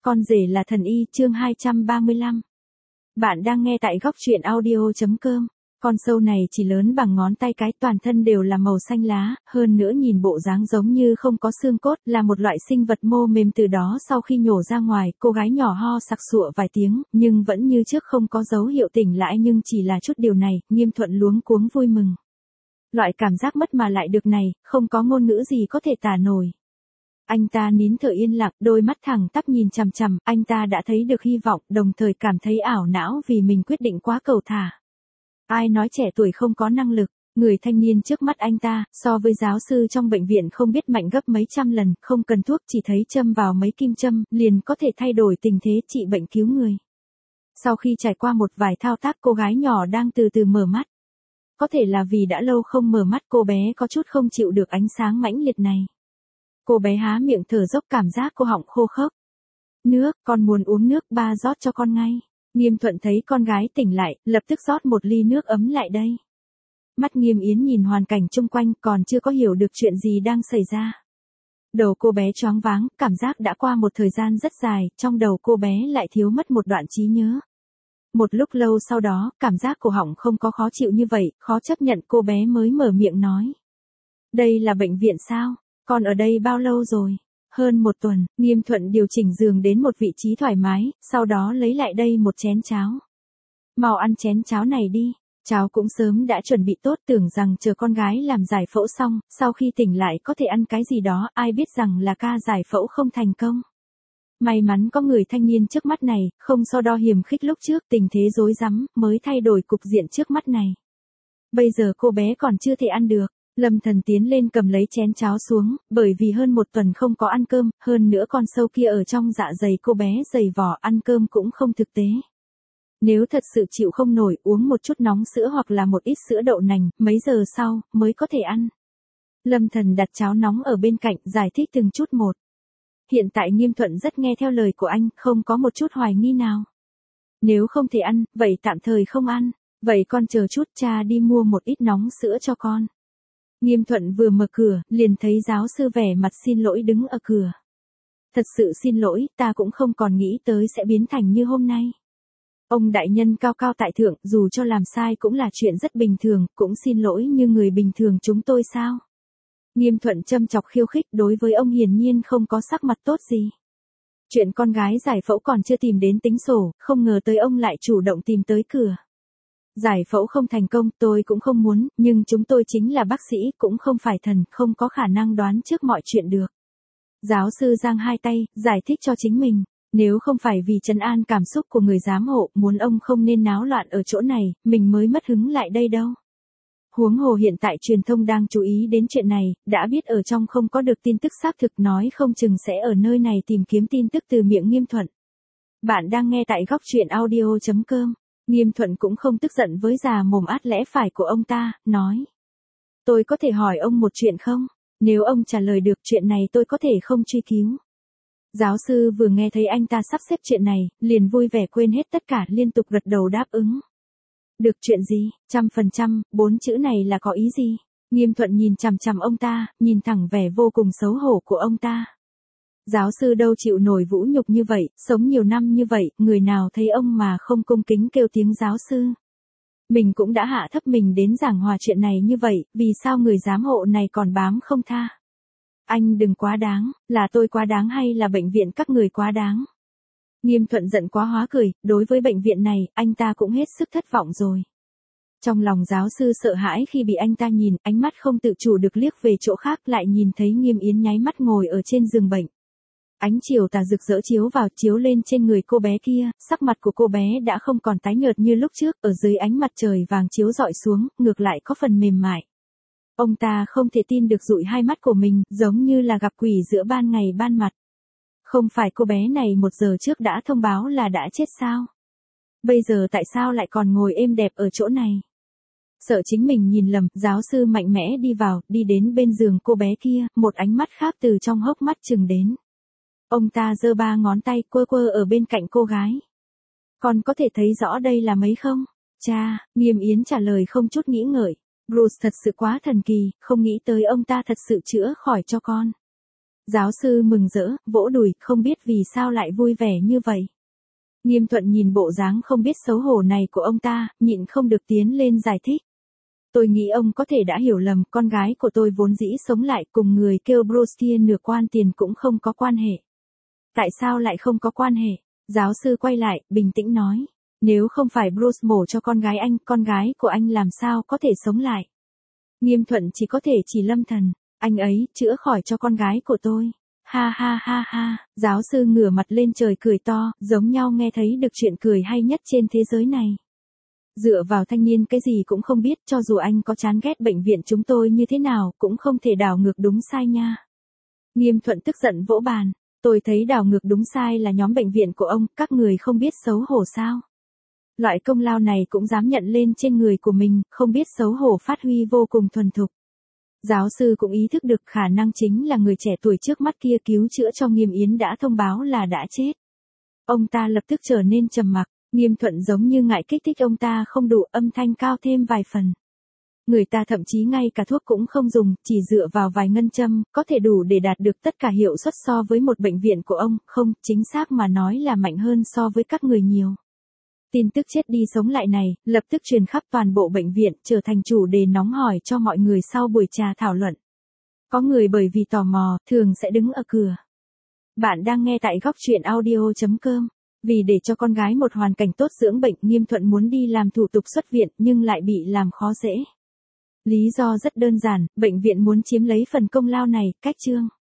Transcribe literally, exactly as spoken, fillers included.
Con rể là thần y, chương hai trăm ba mươi lăm. Bạn đang nghe tại góc truyện audio chấm com. Con sâu này chỉ lớn bằng ngón tay cái, toàn thân đều là màu xanh lá, hơn nữa nhìn bộ dáng giống như không có xương cốt, là một loại sinh vật mô mềm. Từ đó sau khi nhổ ra ngoài, cô gái nhỏ ho sặc sụa vài tiếng, nhưng vẫn như trước không có dấu hiệu tỉnh lại. Nhưng chỉ là chút điều này, Nghiêm Thuận luống cuống vui mừng. Loại cảm giác mất mà lại được này, không có ngôn ngữ gì có thể tả nổi. Anh ta nín thở yên lặng, đôi mắt thẳng tắp nhìn chằm chằm, anh ta đã thấy được hy vọng, đồng thời cảm thấy ảo não vì mình quyết định quá cầu thả. Ai nói trẻ tuổi không có năng lực, người thanh niên trước mắt anh ta, so với giáo sư trong bệnh viện không biết mạnh gấp mấy trăm lần, không cần thuốc, chỉ thấy châm vào mấy kim châm, liền có thể thay đổi tình thế trị bệnh cứu người. Sau khi trải qua một vài thao tác, cô gái nhỏ đang từ từ mở mắt. Có thể là vì đã lâu không mở mắt, cô bé có chút không chịu được ánh sáng mãnh liệt này. Cô bé há miệng thở dốc, cảm giác cô họng khô khốc. Nước, con muốn uống nước, ba rót cho con ngay. Nghiêm Thuận thấy con gái tỉnh lại, lập tức rót một ly nước ấm lại đây. Mắt Nghiêm Yến nhìn hoàn cảnh chung quanh, còn chưa có hiểu được chuyện gì đang xảy ra. Đầu cô bé choáng váng, cảm giác đã qua một thời gian rất dài, trong đầu cô bé lại thiếu mất một đoạn trí nhớ. Một lúc lâu sau đó, cảm giác cổ họng không có khó chịu như vậy, khó chấp nhận, cô bé mới mở miệng nói. Đây là bệnh viện sao? Con ở đây bao lâu rồi? Hơn một tuần. Nghiêm Thuận điều chỉnh giường đến một vị trí thoải mái, sau đó lấy lại đây một chén cháo. Mau ăn chén cháo này đi. Cháo cũng sớm đã chuẩn bị tốt, tưởng rằng chờ con gái làm giải phẫu xong, sau khi tỉnh lại có thể ăn cái gì đó, ai biết rằng là ca giải phẫu không thành công. May mắn có người thanh niên trước mắt này, không so đo hiềm khích lúc trước, tình thế rối rắm, mới thay đổi cục diện trước mắt này. Bây giờ cô bé còn chưa thể ăn được. Lâm Thần tiến lên cầm lấy chén cháo xuống, bởi vì hơn một tuần không có ăn cơm, hơn nữa con sâu kia ở trong dạ dày cô bé dày vỏ, ăn cơm cũng không thực tế. Nếu thật sự chịu không nổi, uống một chút nóng sữa hoặc là một ít sữa đậu nành, mấy giờ sau, mới có thể ăn. Lâm Thần đặt cháo nóng ở bên cạnh, giải thích từng chút một. Hiện tại Nghiêm Thuận rất nghe theo lời của anh, không có một chút hoài nghi nào. Nếu không thể ăn, vậy tạm thời không ăn, vậy con chờ chút, cha đi mua một ít nóng sữa cho con. Nghiêm Thuận vừa mở cửa, liền thấy giáo sư vẻ mặt xin lỗi đứng ở cửa. Thật sự xin lỗi, ta cũng không còn nghĩ tới sẽ biến thành như hôm nay. Ông đại nhân cao cao tại thượng, dù cho làm sai cũng là chuyện rất bình thường, cũng xin lỗi như người bình thường chúng tôi sao? Nghiêm Thuận châm chọc khiêu khích, đối với ông hiển nhiên không có sắc mặt tốt gì. Chuyện con gái giải phẫu còn chưa tìm đến tính sổ, không ngờ tới ông lại chủ động tìm tới cửa. Giải phẫu không thành công, tôi cũng không muốn, nhưng chúng tôi chính là bác sĩ, cũng không phải thần, không có khả năng đoán trước mọi chuyện được. Giáo sư giang hai tay, giải thích cho chính mình, nếu không phải vì trấn an cảm xúc của người giám hộ, muốn ông không nên náo loạn ở chỗ này, mình mới mất hứng lại đây đâu. Huống hồ hiện tại truyền thông đang chú ý đến chuyện này, đã biết ở trong không có được tin tức xác thực, nói không chừng sẽ ở nơi này tìm kiếm tin tức từ miệng Nghiêm Thuận. Bạn đang nghe tại góc truyện audio chấm com. Nghiêm Thuận cũng không tức giận với già mồm át lẽ phải của ông ta, nói. Tôi có thể hỏi ông một chuyện không? Nếu ông trả lời được chuyện này tôi có thể không truy cứu. Giáo sư vừa nghe thấy anh ta sắp xếp chuyện này, liền vui vẻ quên hết tất cả, liên tục gật đầu đáp ứng. Được chuyện gì? Trăm phần trăm, bốn chữ này là có ý gì? Nghiêm Thuận nhìn chằm chằm ông ta, nhìn thẳng vẻ vô cùng xấu hổ của ông ta. Giáo sư đâu chịu nổi vũ nhục như vậy, sống nhiều năm như vậy, người nào thấy ông mà không cung kính kêu tiếng giáo sư. Mình cũng đã hạ thấp mình đến giảng hòa chuyện này như vậy, vì sao người giám hộ này còn bám không tha? Anh đừng quá đáng, là tôi quá đáng hay là bệnh viện các người quá đáng? Nghiêm Thuận giận quá hóa cười, đối với bệnh viện này, anh ta cũng hết sức thất vọng rồi. Trong lòng giáo sư sợ hãi khi bị anh ta nhìn, ánh mắt không tự chủ được liếc về chỗ khác, lại nhìn thấy Nghiêm Yến nháy mắt ngồi ở trên giường bệnh. Ánh chiều tà rực rỡ chiếu vào, chiếu lên trên người cô bé kia, sắc mặt của cô bé đã không còn tái nhợt như lúc trước, ở dưới ánh mặt trời vàng chiếu rọi xuống, ngược lại có phần mềm mại. Ông ta không thể tin được dụi hai mắt của mình, giống như là gặp quỷ giữa ban ngày ban mặt. Không phải cô bé này một giờ trước đã thông báo là đã chết sao? Bây giờ tại sao lại còn ngồi êm đẹp ở chỗ này? Sợ chính mình nhìn lầm, giáo sư mạnh mẽ đi vào, đi đến bên giường cô bé kia, một ánh mắt khác từ trong hốc mắt chừng đến. Ông ta giơ ba ngón tay quơ quơ ở bên cạnh cô gái. Con có thể thấy rõ đây là mấy không? Cha, Nghiêm Yến trả lời không chút nghĩ ngợi. Bruce thật sự quá thần kỳ, không nghĩ tới ông ta thật sự chữa khỏi cho con. Giáo sư mừng rỡ, vỗ đùi, không biết vì sao lại vui vẻ như vậy. Nghiêm Thuận nhìn bộ dáng không biết xấu hổ này của ông ta, nhịn không được tiến lên giải thích. Tôi nghĩ ông có thể đã hiểu lầm, con gái của tôi vốn dĩ sống lại cùng người kêu Bruce kia nửa quan tiền cũng không có quan hệ. Tại sao lại không có quan hệ? Giáo sư quay lại, bình tĩnh nói. Nếu không phải Bruce mổ cho con gái anh, con gái của anh làm sao có thể sống lại? Nghiêm Thuận chỉ có thể chỉ Lâm Thần, anh ấy chữa khỏi cho con gái của tôi. Ha ha ha ha, giáo sư ngửa mặt lên trời cười to, giống nhau nghe thấy được chuyện cười hay nhất trên thế giới này. Dựa vào thanh niên cái gì cũng không biết, cho dù anh có chán ghét bệnh viện chúng tôi như thế nào, cũng không thể đảo ngược đúng sai nha. Nghiêm Thuận tức giận vỗ bàn, tôi thấy đảo ngược đúng sai là nhóm bệnh viện của ông, các người không biết xấu hổ sao? Loại công lao này cũng dám nhận lên trên người của mình, không biết xấu hổ phát huy vô cùng thuần thục. Giáo sư cũng ý thức được khả năng chính là người trẻ tuổi trước mắt kia cứu chữa cho Nghiêm Yến đã thông báo là đã chết. Ông ta lập tức trở nên trầm mặc, Nghiêm Thuận giống như ngại kích thích ông ta không đủ, âm thanh cao thêm vài phần. Người ta thậm chí ngay cả thuốc cũng không dùng, chỉ dựa vào vài ngân châm, có thể đủ để đạt được tất cả hiệu suất so với một bệnh viện của ông, không, chính xác mà nói là mạnh hơn so với các người nhiều. Tin tức chết đi sống lại này, lập tức truyền khắp toàn bộ bệnh viện, trở thành chủ đề nóng hổi cho mọi người sau buổi trà thảo luận. Có người bởi vì tò mò, thường sẽ đứng ở cửa. Bạn đang nghe tại góc truyện audio chấm com. Vì để cho con gái một hoàn cảnh tốt dưỡng bệnh, Nghiêm Thuận muốn đi làm thủ tục xuất viện nhưng lại bị làm khó dễ. Lý do rất đơn giản, bệnh viện muốn chiếm lấy phần công lao này, cách trương.